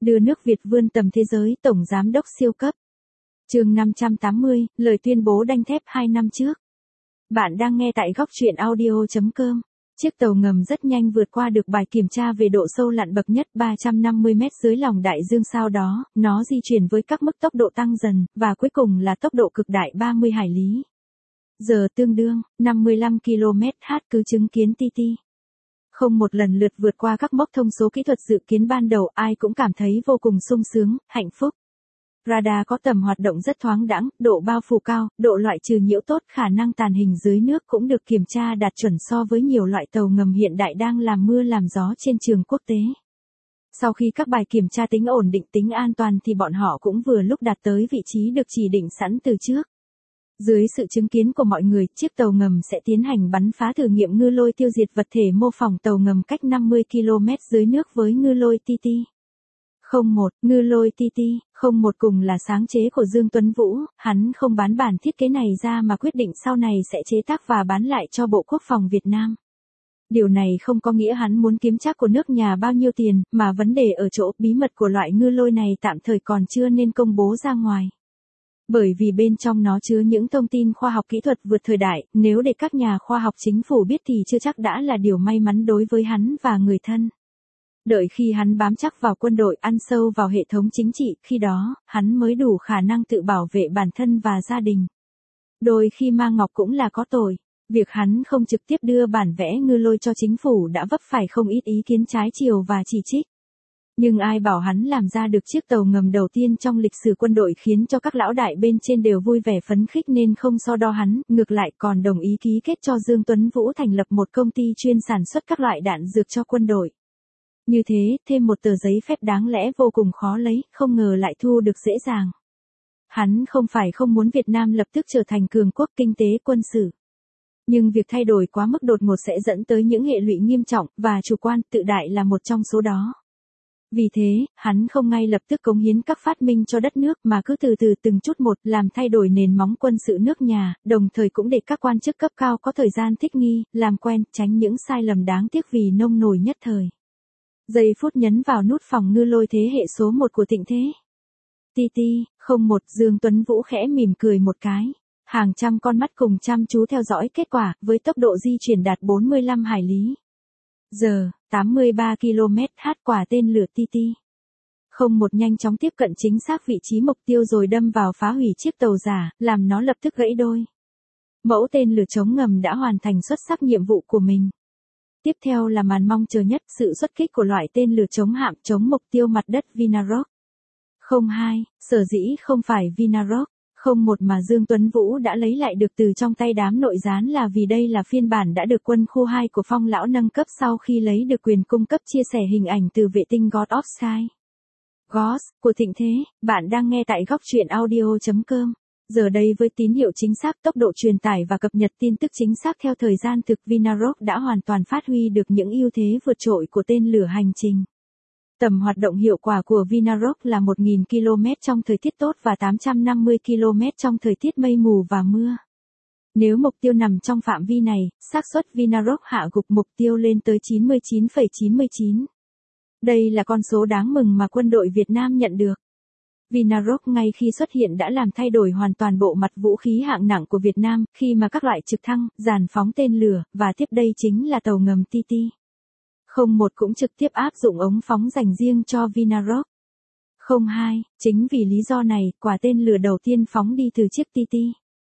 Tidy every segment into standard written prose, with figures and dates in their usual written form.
Đưa nước Việt vươn tầm thế giới, Tổng Giám đốc siêu cấp. Chương 580, lời tuyên bố đanh thép 2 năm trước. Bạn đang nghe tại góc truyện audio.com. Chiếc tàu ngầm rất nhanh vượt qua được bài kiểm tra về độ sâu lặn bậc nhất 350 mét dưới lòng đại dương, sau đó, nó di chuyển với các mức tốc độ tăng dần, và cuối cùng là tốc độ cực đại 30 hải lý. Giờ tương đương, 55 km/h cứ chứng kiến TT. Không một lần lượt vượt qua các mốc thông số kỹ thuật dự kiến ban đầu, ai cũng cảm thấy vô cùng sung sướng, hạnh phúc. Radar có tầm hoạt động rất thoáng đãng, độ bao phủ cao, độ loại trừ nhiễu tốt, khả năng tàn hình dưới nước cũng được kiểm tra đạt chuẩn so với nhiều loại tàu ngầm hiện đại đang làm mưa làm gió trên trường quốc tế. Sau khi các bài kiểm tra tính ổn định, tính an toàn thì bọn họ cũng vừa lúc đạt tới vị trí được chỉ định sẵn từ trước. Dưới sự chứng kiến của mọi người, chiếc tàu ngầm sẽ tiến hành bắn phá thử nghiệm ngư lôi tiêu diệt vật thể mô phỏng tàu ngầm cách 50 km dưới nước với ngư lôi TT. 01, ngư lôi TT, 01 cùng là sáng chế của Dương Tuấn Vũ, hắn không bán bản thiết kế này ra mà quyết định sau này sẽ chế tác và bán lại cho Bộ Quốc phòng Việt Nam. Điều này không có nghĩa hắn muốn kiếm trác của nước nhà bao nhiêu tiền, mà vấn đề ở chỗ bí mật của loại ngư lôi này tạm thời còn chưa nên công bố ra ngoài. Bởi vì bên trong nó chứa những thông tin khoa học kỹ thuật vượt thời đại, nếu để các nhà khoa học chính phủ biết thì chưa chắc đã là điều may mắn đối với hắn và người thân. Đợi khi hắn bám chắc vào quân đội, ăn sâu vào hệ thống chính trị, khi đó, hắn mới đủ khả năng tự bảo vệ bản thân và gia đình. Đôi khi mang ngọc cũng là có tội. Việc hắn không trực tiếp đưa bản vẽ ngư lôi cho chính phủ đã vấp phải không ít ý kiến trái chiều và chỉ trích. Nhưng ai bảo hắn làm ra được chiếc tàu ngầm đầu tiên trong lịch sử quân đội, khiến cho các lão đại bên trên đều vui vẻ phấn khích nên không so đo hắn, ngược lại còn đồng ý ký kết cho Dương Tuấn Vũ thành lập một công ty chuyên sản xuất các loại đạn dược cho quân đội. Như thế, thêm một tờ giấy phép đáng lẽ vô cùng khó lấy, không ngờ lại thu được dễ dàng. Hắn không phải không muốn Việt Nam lập tức trở thành cường quốc kinh tế quân sự. Nhưng việc thay đổi quá mức đột ngột sẽ dẫn tới những hệ lụy nghiêm trọng, và chủ quan, tự đại là một trong số đó. Vì thế, hắn không ngay lập tức cống hiến các phát minh cho đất nước mà cứ từ từ từng chút một làm thay đổi nền móng quân sự nước nhà, đồng thời cũng để các quan chức cấp cao có thời gian thích nghi, làm quen, tránh những sai lầm đáng tiếc vì nông nổi nhất thời. Giây phút nhấn vào nút phòng ngư lôi thế hệ số 1 của Thịnh Thế. TT, 01, Dương Tuấn Vũ khẽ mỉm cười một cái. Hàng trăm con mắt cùng chăm chú theo dõi kết quả, với tốc độ di chuyển đạt 45 hải lý. Giờ, 83 km/h, quả tên lửa TT. 01 nhanh chóng tiếp cận chính xác vị trí mục tiêu rồi đâm vào phá hủy chiếc tàu giả, làm nó lập tức gãy đôi. Mẫu tên lửa chống ngầm đã hoàn thành xuất sắc nhiệm vụ của mình. Tiếp theo là màn mong chờ nhất, sự xuất kích của loại tên lửa chống hạm chống mục tiêu mặt đất Vinarok. 02, sở dĩ không phải Vinarok 01 mà Dương Tuấn Vũ đã lấy lại được từ trong tay đám nội gián là vì đây là phiên bản đã được quân khu 2 của Phong lão nâng cấp sau khi lấy được quyền cung cấp chia sẻ hình ảnh từ vệ tinh God of Sky. GOS của Thịnh Thế, bạn đang nghe tại góc truyện audio.com. Giờ đây với tín hiệu chính xác, tốc độ truyền tải và cập nhật tin tức chính xác theo thời gian thực, Vinarok đã hoàn toàn phát huy được những ưu thế vượt trội của tên lửa hành trình. Tầm hoạt động hiệu quả của Vinarok là 1.000 km trong thời tiết tốt và 850 km trong thời tiết mây mù và mưa. Nếu mục tiêu nằm trong phạm vi này, xác suất Vinarok hạ gục mục tiêu lên tới 99,99. Đây là con số đáng mừng mà quân đội Việt Nam nhận được. Vinarok ngay khi xuất hiện đã làm thay đổi hoàn toàn bộ mặt vũ khí hạng nặng của Việt Nam, khi mà các loại trực thăng, dàn phóng tên lửa, và tiếp đây chính là tàu ngầm TT. 01 cũng trực tiếp áp dụng ống phóng dành riêng cho Vinarok. 02, chính vì lý do này, quả tên lửa đầu tiên phóng đi từ chiếc TT.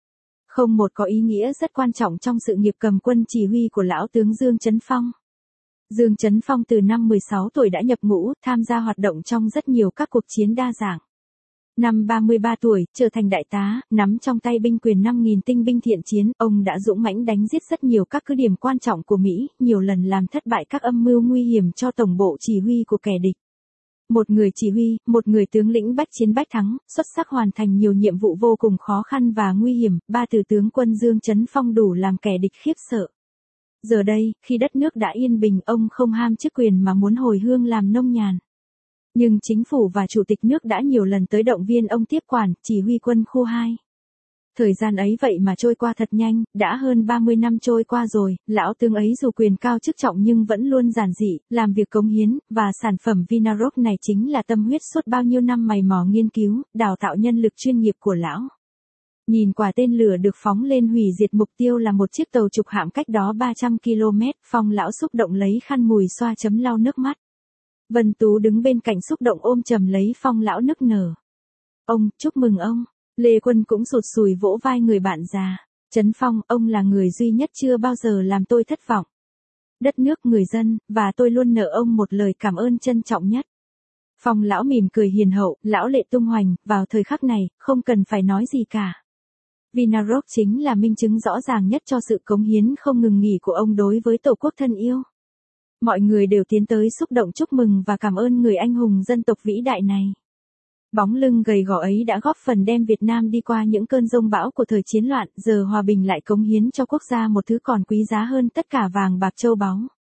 01 có ý nghĩa rất quan trọng trong sự nghiệp cầm quân chỉ huy của lão tướng Dương Chấn Phong. Dương Chấn Phong từ năm 16 tuổi đã nhập ngũ, tham gia hoạt động trong rất nhiều các cuộc chiến đa dạng. Năm 33 tuổi, trở thành đại tá, nắm trong tay binh quyền 5.000 tinh binh thiện chiến, ông đã dũng mãnh đánh giết rất nhiều các cứ điểm quan trọng của Mỹ, nhiều lần làm thất bại các âm mưu nguy hiểm cho tổng bộ chỉ huy của kẻ địch. Một người chỉ huy, một người tướng lĩnh bách chiến bách thắng, xuất sắc hoàn thành nhiều nhiệm vụ vô cùng khó khăn và nguy hiểm, ba từ tướng quân Dương Chấn Phong đủ làm kẻ địch khiếp sợ. Giờ đây, khi đất nước đã yên bình, ông không ham chức quyền mà muốn hồi hương làm nông nhàn. Nhưng chính phủ và chủ tịch nước đã nhiều lần tới động viên ông tiếp quản, chỉ huy quân khu 2. Thời gian ấy vậy mà trôi qua thật nhanh, đã hơn 30 năm trôi qua rồi, lão tướng ấy dù quyền cao chức trọng nhưng vẫn luôn giản dị, làm việc cống hiến, và sản phẩm Vinarok này chính là tâm huyết suốt bao nhiêu năm mày mò nghiên cứu, đào tạo nhân lực chuyên nghiệp của lão. Nhìn quả tên lửa được phóng lên hủy diệt mục tiêu là một chiếc tàu trục hạm cách đó 300 km, Phong lão xúc động lấy khăn mùi xoa chấm lau nước mắt. Vân Tú đứng bên cạnh xúc động ôm chầm lấy Phong lão nức nở. Ông, chúc mừng ông. Lê Quân cũng sụt sùi vỗ vai người bạn già. Trấn Phong, ông là người duy nhất chưa bao giờ làm tôi thất vọng. Đất nước, người dân, và tôi luôn nợ ông một lời cảm ơn trân trọng nhất. Phong lão mỉm cười hiền hậu, lão lệ tung hoành, vào thời khắc này, không cần phải nói gì cả. Vinarok chính là minh chứng rõ ràng nhất cho sự cống hiến không ngừng nghỉ của ông đối với tổ quốc thân yêu. Mọi người đều tiến tới xúc động chúc mừng và cảm ơn người anh hùng dân tộc vĩ đại này. Bóng lưng gầy gò ấy đã góp phần đem Việt Nam đi qua những cơn giông bão của thời chiến loạn, giờ hòa bình lại cống hiến cho quốc gia một thứ còn quý giá hơn tất cả vàng bạc châu báu.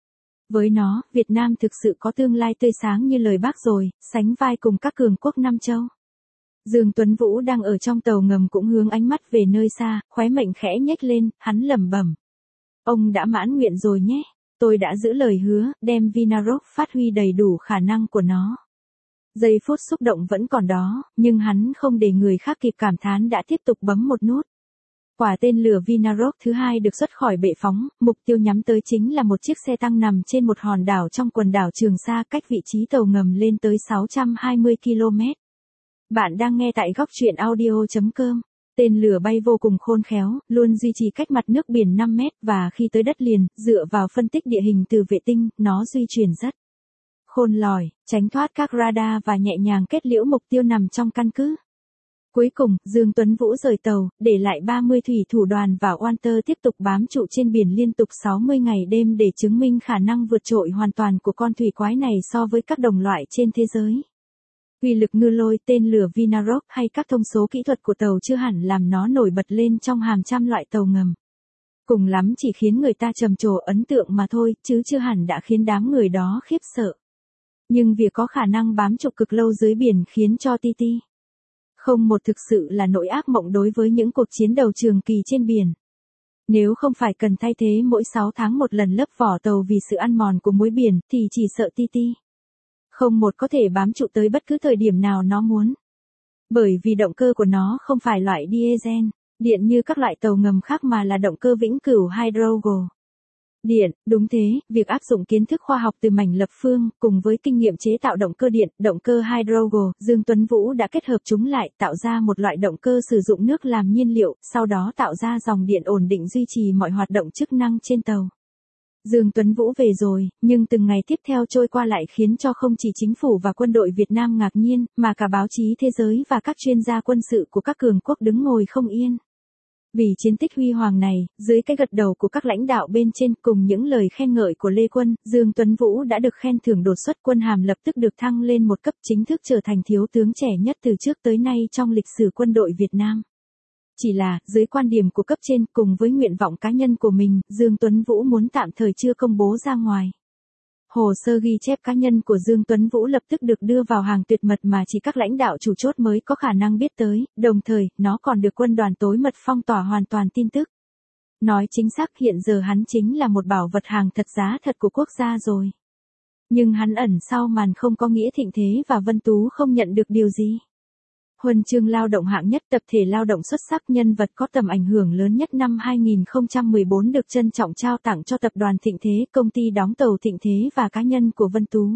Với nó, Việt Nam thực sự có tương lai tươi sáng như lời Bác rồi, sánh vai cùng các cường quốc Nam châu. Dương Tuấn Vũ đang ở trong tàu ngầm cũng hướng ánh mắt về nơi xa, khóe miệng khẽ nhếch lên, hắn lẩm bẩm. Ông đã mãn nguyện rồi nhé, tôi đã giữ lời hứa, đem Vinarok phát huy đầy đủ khả năng của nó. Giây phút xúc động vẫn còn đó, nhưng hắn không để người khác kịp cảm thán đã tiếp tục bấm một nút. Quả tên lửa Vinarok thứ hai được xuất khỏi bệ phóng, mục tiêu nhắm tới chính là một chiếc xe tăng nằm trên một hòn đảo trong quần đảo Trường Sa cách vị trí tàu ngầm lên tới 620 km. Bạn đang nghe tại góc truyện audio.com. Tên lửa bay vô cùng khôn khéo, luôn duy trì cách mặt nước biển 5 mét và khi tới đất liền, dựa vào phân tích địa hình từ vệ tinh, nó duy chuyển rất khôn lỏi, tránh thoát các radar và nhẹ nhàng kết liễu mục tiêu nằm trong căn cứ. Cuối cùng, Dương Tuấn Vũ rời tàu, để lại 30 thủy thủ đoàn và Walter tiếp tục bám trụ trên biển liên tục 60 ngày đêm để chứng minh khả năng vượt trội hoàn toàn của con thủy quái này so với các đồng loại trên thế giới. Uy lực ngư lôi, tên lửa Vinarok hay các thông số kỹ thuật của tàu chưa hẳn làm nó nổi bật lên trong hàng trăm loại tàu ngầm. Cùng lắm chỉ khiến người ta trầm trồ ấn tượng mà thôi, chứ chưa hẳn đã khiến đám người đó khiếp sợ. Nhưng việc có khả năng bám trụ cực lâu dưới biển khiến cho TT không một thực sự là nỗi ác mộng đối với những cuộc chiến đấu trường kỳ trên biển. Nếu không phải cần thay thế mỗi 6 tháng một lần lớp vỏ tàu vì sự ăn mòn của muối biển, thì chỉ sợ TT không một có thể bám trụ tới bất cứ thời điểm nào nó muốn. Bởi vì động cơ của nó không phải loại diesel, điện như các loại tàu ngầm khác mà là động cơ vĩnh cửu hydrogen. Điện, đúng thế, việc áp dụng kiến thức khoa học từ mảnh lập phương, cùng với kinh nghiệm chế tạo động cơ điện, động cơ hydrogen, Dương Tuấn Vũ đã kết hợp chúng lại, tạo ra một loại động cơ sử dụng nước làm nhiên liệu, sau đó tạo ra dòng điện ổn định duy trì mọi hoạt động chức năng trên tàu. Dương Tuấn Vũ về rồi, nhưng từng ngày tiếp theo trôi qua lại khiến cho không chỉ chính phủ và quân đội Việt Nam ngạc nhiên, mà cả báo chí thế giới và các chuyên gia quân sự của các cường quốc đứng ngồi không yên. Vì chiến tích huy hoàng này, dưới cái gật đầu của các lãnh đạo bên trên cùng những lời khen ngợi của Lê Quân, Dương Tuấn Vũ đã được khen thưởng đột xuất, quân hàm lập tức được thăng lên một cấp, chính thức trở thành thiếu tướng trẻ nhất từ trước tới nay trong lịch sử quân đội Việt Nam. Chỉ là, dưới quan điểm của cấp trên cùng với nguyện vọng cá nhân của mình, Dương Tuấn Vũ muốn tạm thời chưa công bố ra ngoài. Hồ sơ ghi chép cá nhân của Dương Tuấn Vũ lập tức được đưa vào hàng tuyệt mật mà chỉ các lãnh đạo chủ chốt mới có khả năng biết tới, đồng thời, nó còn được quân đoàn tối mật phong tỏa hoàn toàn tin tức. Nói chính xác hiện giờ hắn chính là một bảo vật hàng thật giá thật của quốc gia rồi. Nhưng hắn ẩn sau màn không có nghĩa Thịnh Thế và Vân Tú không nhận được điều gì. Huân chương lao động hạng nhất, tập thể lao động xuất sắc, nhân vật có tầm ảnh hưởng lớn nhất năm 2014 được trân trọng trao tặng cho tập đoàn Thịnh Thế, công ty đóng tàu Thịnh Thế và cá nhân của Vân Tú.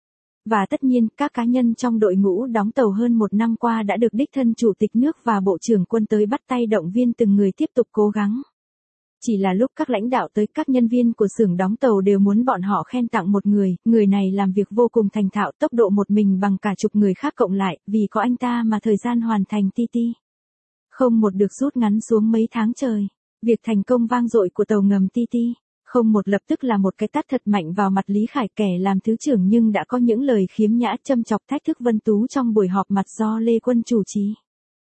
Và tất nhiên, các cá nhân trong đội ngũ đóng tàu hơn một năm qua đã được đích thân Chủ tịch nước và Bộ trưởng Quân tới bắt tay động viên từng người tiếp tục cố gắng. Chỉ là lúc các lãnh đạo tới, các nhân viên của xưởng đóng tàu đều muốn bọn họ khen tặng một người này làm việc vô cùng thành thạo, tốc độ một mình bằng cả chục người khác cộng lại, vì có anh ta mà thời gian hoàn thành TT không một được rút ngắn xuống mấy tháng trời. Việc thành công vang dội của tàu ngầm TT không một lập tức là một cái tát thật mạnh vào mặt Lý Khải, kẻ làm thứ trưởng nhưng đã có những lời khiếm nhã châm chọc thách thức Vân Tú trong buổi họp mặt do Lê Quân chủ trì.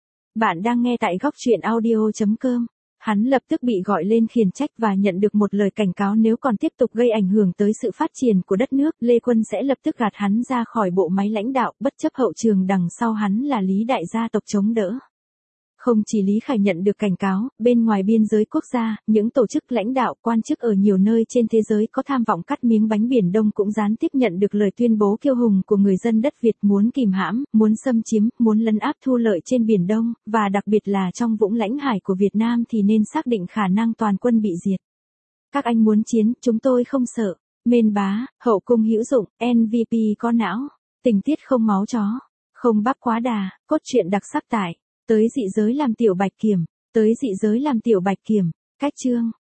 Bạn đang nghe tại góc truyện audio.com. Hắn lập tức bị gọi lên khiển trách và nhận được một lời cảnh cáo nếu còn tiếp tục gây ảnh hưởng tới sự phát triển của đất nước, Lê Quân sẽ lập tức gạt hắn ra khỏi bộ máy lãnh đạo, bất chấp hậu trường đằng sau hắn là Lý đại gia tộc chống đỡ. Không chỉ Lý Khải nhận được cảnh cáo, bên ngoài biên giới quốc gia, những tổ chức lãnh đạo quan chức ở nhiều nơi trên thế giới có tham vọng cắt miếng bánh Biển Đông cũng gián tiếp nhận được lời tuyên bố kiêu hùng của người dân đất Việt muốn kìm hãm, muốn xâm chiếm, muốn lấn áp thu lợi trên Biển Đông, và đặc biệt là trong vũng lãnh hải của Việt Nam thì nên xác định khả năng toàn quân bị diệt. Các anh muốn chiến, chúng tôi không sợ. Mên bá, hậu cung hữu dụng, MVP có não, tình tiết không máu chó, không bắp quá đà, cốt truyện đặc sắc tại. Tới dị giới làm tiểu bạch kiểm, tới dị giới làm tiểu bạch kiểm, cách chương.